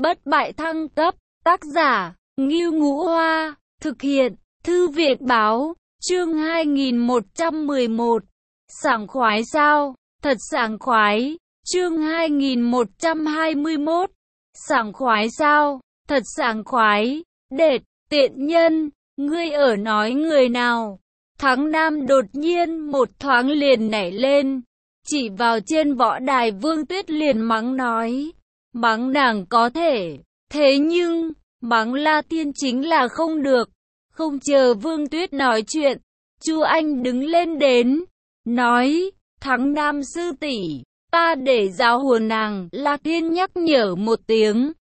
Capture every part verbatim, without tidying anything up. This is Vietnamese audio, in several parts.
Bất bại thăng cấp, tác giả, Ngưu Ngũ Hoa, thực hiện, Thư viện Báo, chương hai nghìn một trăm mười một. Sảng khoái sao? Thật sảng khoái. Chương hai nghìn một trăm hai mươi mốt. Sảng khoái sao? Thật sảng khoái. Đệt, tiện nhân, ngươi ở nói người nào? Thắng Nam đột nhiên một thoáng liền nảy lên, chỉ vào trên võ đài Vương Tuyết liền mắng nói. Mắng nàng có thể, thế nhưng, mắng La Thiên chính là không được. Không chờ Vương Tuyết nói chuyện, Chu Anh đứng lên đến, nói, Thắng Nam sư tỷ, ta để giáo huấn nàng. La Thiên nhắc nhở một tiếng,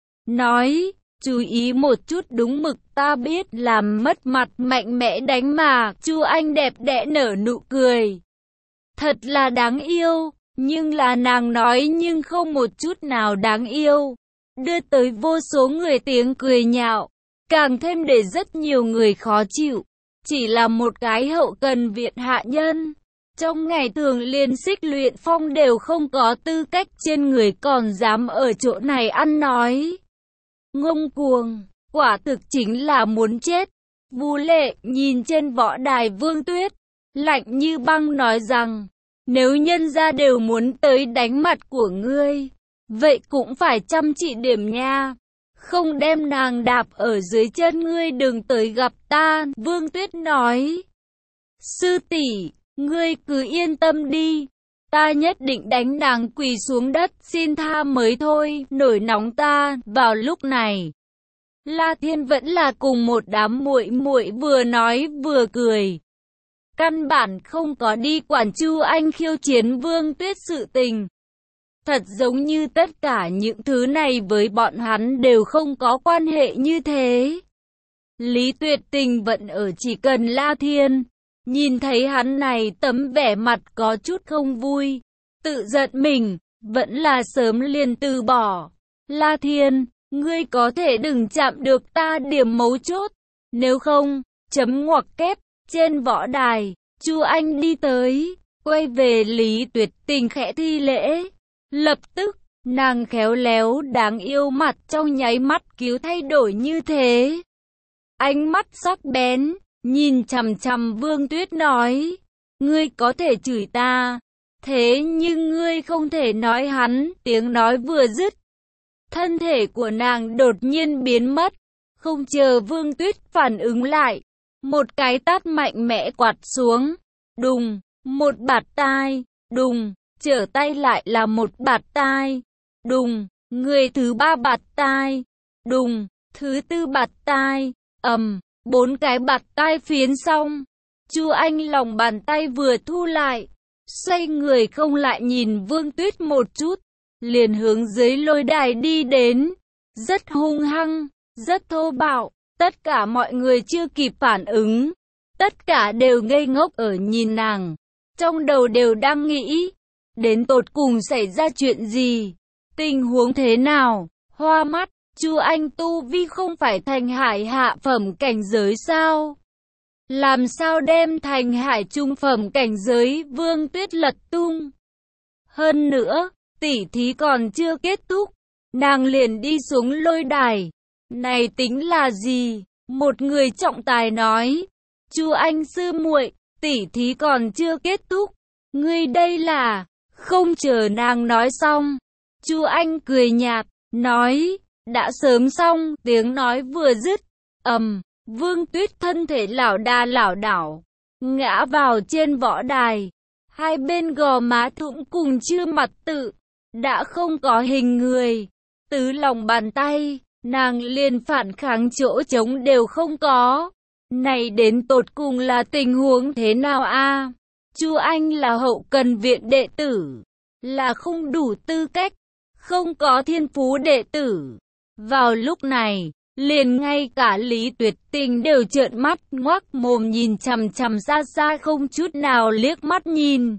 nói, chú ý một chút đúng mực, ta biết làm mất mặt mạnh mẽ đánh mà. Chu Anh đẹp đẽ nở nụ cười, thật là đáng yêu, nhưng là nàng nói nhưng không một chút nào đáng yêu, đưa tới vô số người tiếng cười nhạo, càng thêm để rất nhiều người khó chịu. Chỉ là một cái hậu cần viện hạ nhân, trong ngày thường liền xích luyện phong đều không có tư cách trên người còn dám ở chỗ này ăn nói. Ngông cuồng, quả thực chính là muốn chết. Vu Lệ nhìn trên võ đài Vương Tuyết, lạnh như băng nói rằng, nếu nhân gia đều muốn tới đánh mặt của ngươi, vậy cũng phải chăm chỉ điểm nha, không đem nàng đạp ở dưới chân ngươi đừng tới gặp ta. Vương Tuyết nói, sư tỷ, ngươi cứ yên tâm đi, ta nhất định đánh nàng quỳ xuống đất xin tha mới thôi. Nổi nóng ta. Vào lúc này, La Thiên vẫn là cùng một đám muội muội vừa nói vừa cười, căn bản không có đi quản Chu Anh khiêu chiến Vương Tuyết sự tình. Thật giống như tất cả những thứ này với bọn hắn đều không có quan hệ như thế. Lý Tuyệt Tình vẫn ở chỉ cần La Thiên, nhìn thấy hắn này tấm vẻ mặt có chút không vui, tự giận mình, vẫn là sớm liền từ bỏ. La Thiên, ngươi có thể đừng chạm được ta điểm mấu chốt, nếu không, chấm ngoặc kép. Trên võ đài, Chu Anh đi tới, quay về Lý Tuyệt Tình khẽ thi lễ. Lập tức, nàng khéo léo đáng yêu mặt trong nháy mắt cứu thay đổi như thế. Ánh mắt sắc bén, nhìn chằm chằm Vương Tuyết nói, ngươi có thể chửi ta, thế nhưng ngươi không thể nói hắn. Tiếng nói vừa dứt, thân thể của nàng đột nhiên biến mất, không chờ Vương Tuyết phản ứng lại, một cái tát mạnh mẽ quạt xuống, đùng, một bạt tai, đùng, trở tay lại là một bạt tai, đùng, người thứ ba bạt tai, đùng, thứ tư bạt tai, ầm, bốn cái bạt tai phiến xong, Chu Anh lòng bàn tay vừa thu lại, xoay người không lại nhìn Vương Tuyết một chút, liền hướng dưới lôi đài đi đến, rất hung hăng, rất thô bạo. Tất cả mọi người chưa kịp phản ứng, tất cả đều ngây ngốc ở nhìn nàng, trong đầu đều đang nghĩ, đến tột cùng xảy ra chuyện gì, tình huống thế nào. Hoa mắt, Chu Anh tu vi không phải thành hải hạ phẩm cảnh giới sao? Làm sao đem thành hải trung phẩm cảnh giới Vương Tuyết lật tung? Hơn nữa, tỉ thí còn chưa kết thúc, nàng liền đi xuống lôi đài. Này tính là gì? Một người trọng tài nói, Chu Anh sư muội, tỉ thí còn chưa kết thúc, ngươi đây là... Không chờ nàng nói xong, Chu Anh cười nhạt, nói, đã sớm xong. Tiếng nói vừa dứt, ầm, Vương Tuyết thân thể lảo đà lảo đảo, ngã vào trên võ đài, hai bên gò má thủng cùng chưa mặt tự, đã không có hình người, tứ lòng bàn tay, nàng liền phản kháng chỗ trống đều không có. Này đến tột cùng là tình huống thế nào a? Chu Anh là hậu cần viện đệ tử, là không đủ tư cách, không có thiên phú đệ tử. Vào lúc này, liền ngay cả Lý Tuyệt Tình đều trợn mắt ngoác mồm nhìn chằm chằm ra xa không chút nào liếc mắt nhìn.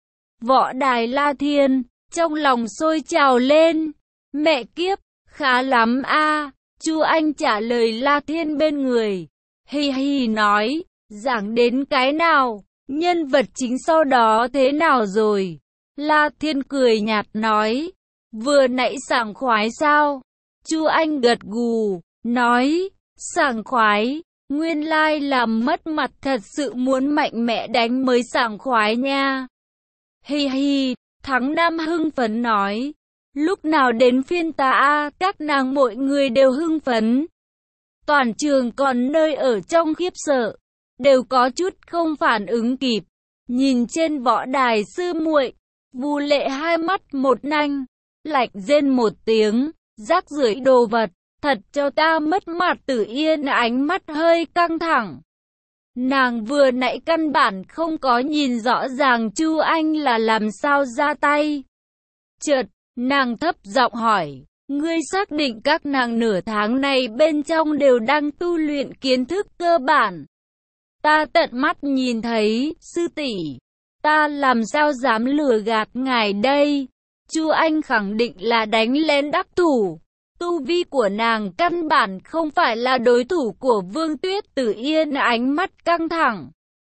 Võ đài La Thiên, trong lòng sôi trào lên, mẹ kiếp, khá lắm a. Chu Anh trả lời La Thiên bên người, hi hi nói, giảng đến cái nào, nhân vật chính sau đó thế nào rồi? La Thiên cười nhạt nói, vừa nãy sảng khoái sao? Chu Anh gật gù, nói, sảng khoái, nguyên lai làm mất mặt thật sự muốn mạnh mẽ đánh mới sảng khoái nha. Hi hi, Thắng Nam hưng phấn nói, lúc nào đến phiên ta a, các nàng mọi người đều hưng phấn. Toàn trường còn nơi ở trong khiếp sợ, đều có chút không phản ứng kịp. Nhìn trên võ đài sư muội, Vu Lệ hai mắt một nanh, lạnh rên một tiếng, rác rưởi đồ vật, thật cho ta mất mặt. Tử Yên ánh mắt hơi căng thẳng. Nàng vừa nãy căn bản không có nhìn rõ ràng Chu Anh là làm sao ra tay. Chợt, nàng thấp giọng hỏi, ngươi xác định các nàng nửa tháng này bên trong đều đang tu luyện kiến thức cơ bản? Ta tận mắt nhìn thấy, sư tỷ, ta làm sao dám lừa gạt ngài đây? Chu Anh khẳng định là đánh lén đắc thủ. Tu vi của nàng căn bản không phải là đối thủ của Vương Tuyết. Tử Yên ánh mắt căng thẳng,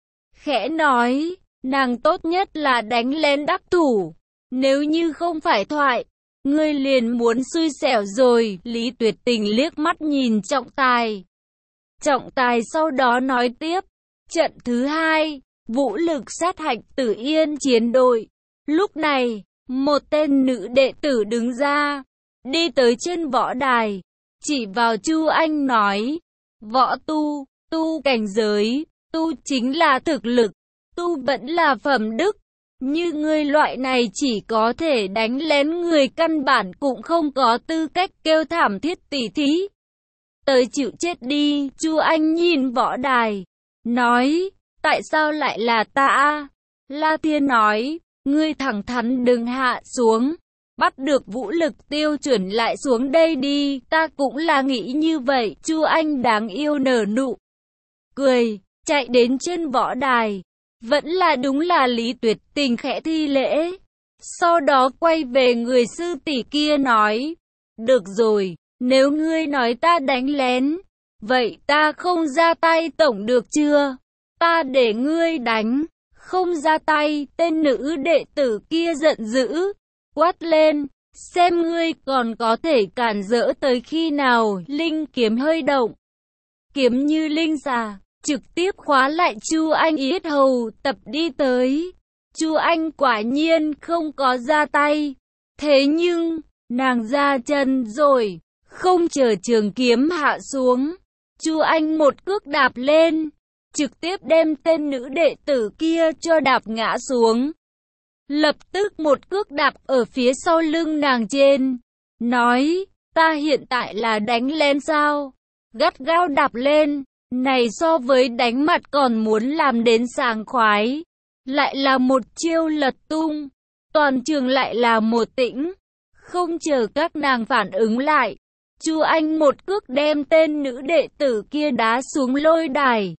khẽ nói, nàng tốt nhất là đánh lén đắc thủ. Nếu như không phải thoại, ngươi liền muốn xui xẻo rồi. Lý Tuyệt Tình liếc mắt nhìn Trọng Tài. Trọng Tài sau đó nói tiếp, trận thứ hai, vũ lực sát hạch Tử Yên chiến đội. Lúc này, một tên nữ đệ tử đứng ra, đi tới trên võ đài, chỉ vào Chu Anh nói, võ tu, tu cảnh giới, tu chính là thực lực, tu vẫn là phẩm đức. Như ngươi loại này chỉ có thể đánh lén người, căn bản cũng không có tư cách kêu thảm thiết tỉ thí. Tới chịu chết đi. Chu Anh nhìn võ đài, nói, tại sao lại là ta? La Thiên nói, ngươi thẳng thắn đừng hạ xuống, bắt được vũ lực tiêu chuẩn lại xuống đây đi. Ta cũng là nghĩ như vậy. Chu Anh đáng yêu nở nụ cười, chạy đến trên võ đài. Vẫn là đúng là Lý Tuyệt Tình khẽ thi lễ. Sau đó quay về người sư tỷ kia nói, được rồi, nếu ngươi nói ta đánh lén, vậy ta không ra tay tổng được chưa? Ta để ngươi đánh, không ra tay. Tên nữ đệ tử kia giận dữ, quát lên, xem ngươi còn có thể cản rỡ tới khi nào. Linh kiếm hơi động, kiếm như linh xà, trực tiếp khóa lại Chu Anh yết hầu, tập đi tới. Chu Anh quả nhiên không có ra tay, thế nhưng nàng ra chân rồi. Không chờ trường kiếm hạ xuống, Chu Anh một cước đạp lên, trực tiếp đem tên nữ đệ tử kia cho đạp ngã xuống. Lập tức một cước đạp ở phía sau lưng nàng trên, nói, ta hiện tại là đánh lén sao? Gắt gao đạp lên, này so với đánh mặt còn muốn làm đến sảng khoái. Lại là một chiêu lật tung, toàn trường lại là một tĩnh. Không chờ các nàng phản ứng lại, Chu Anh một cước đem tên nữ đệ tử kia đá xuống lôi đài.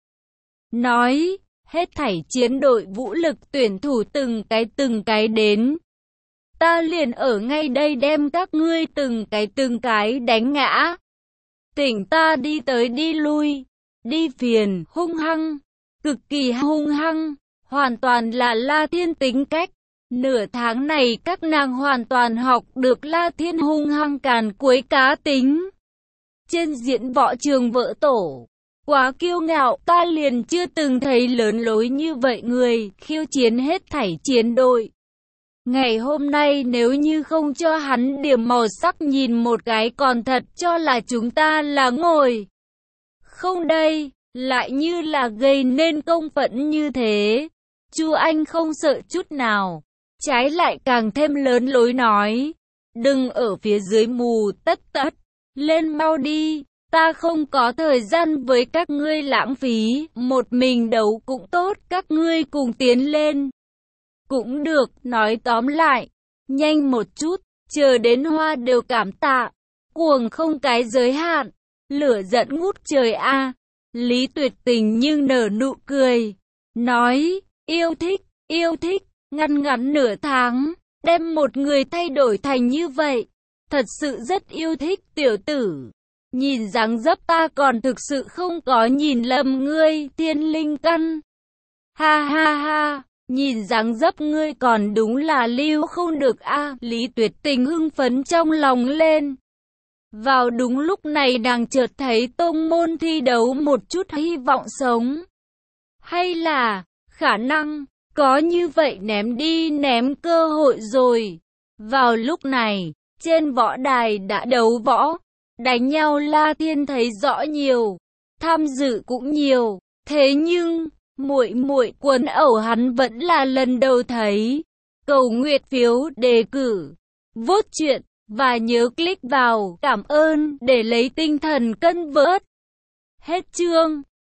Nói, hết thảy chiến đội vũ lực tuyển thủ từng cái từng cái đến. Ta liền ở ngay đây đem các ngươi từng cái từng cái đánh ngã. Tỉnh ta đi tới đi lui, đi phiền, hung hăng, cực kỳ hung hăng, hoàn toàn là La Thiên tính cách. Nửa tháng này các nàng hoàn toàn học được La Thiên hung hăng càn quấy cá tính. Trên diễn võ trường vỡ tổ, quá kiêu ngạo, ta liền chưa từng thấy lớn lối như vậy người, khiêu chiến hết thảy chiến đội. Ngày hôm nay nếu như không cho hắn điểm màu sắc nhìn một cái còn thật cho là chúng ta là ngồi không đây, lại như là gây nên công phẫn như thế. Chu Anh không sợ chút nào, trái lại càng thêm lớn lối nói, đừng ở phía dưới mù tất tất, lên mau đi, ta không có thời gian với các ngươi lãng phí, một mình đấu cũng tốt, các ngươi cùng tiến lên. Cũng được, nói tóm lại, nhanh một chút, chờ đến hoa đều cảm tạ, cuồng không cái giới hạn, lửa giận ngút trời a. Lý Tuyệt Tình nhưng nở nụ cười, nói, yêu thích, yêu thích, ngăn ngắn nửa tháng, đem một người thay đổi thành như vậy, thật sự rất yêu thích. Tiểu tử, nhìn dáng dấp ta còn thực sự không có nhìn lầm ngươi, Thiên Linh Căn. Ha ha ha, nhìn dáng dấp ngươi còn đúng là lưu không được a. Lý Tuyệt Tình hưng phấn trong lòng lên. Vào đúng lúc này nàng chợt thấy tông môn thi đấu một chút hy vọng sống. Hay là, khả năng, có như vậy ném đi ném cơ hội rồi. Vào lúc này, trên võ đài đã đấu võ, đánh nhau La Thiên thấy rõ nhiều, tham dự cũng nhiều, thế nhưng, muội muội quần ẩu hắn vẫn là lần đầu thấy. Cầu nguyện phiếu đề cử, vote chuyện, và nhớ click vào cảm ơn để lấy tinh thần cân vớt. Hết chương.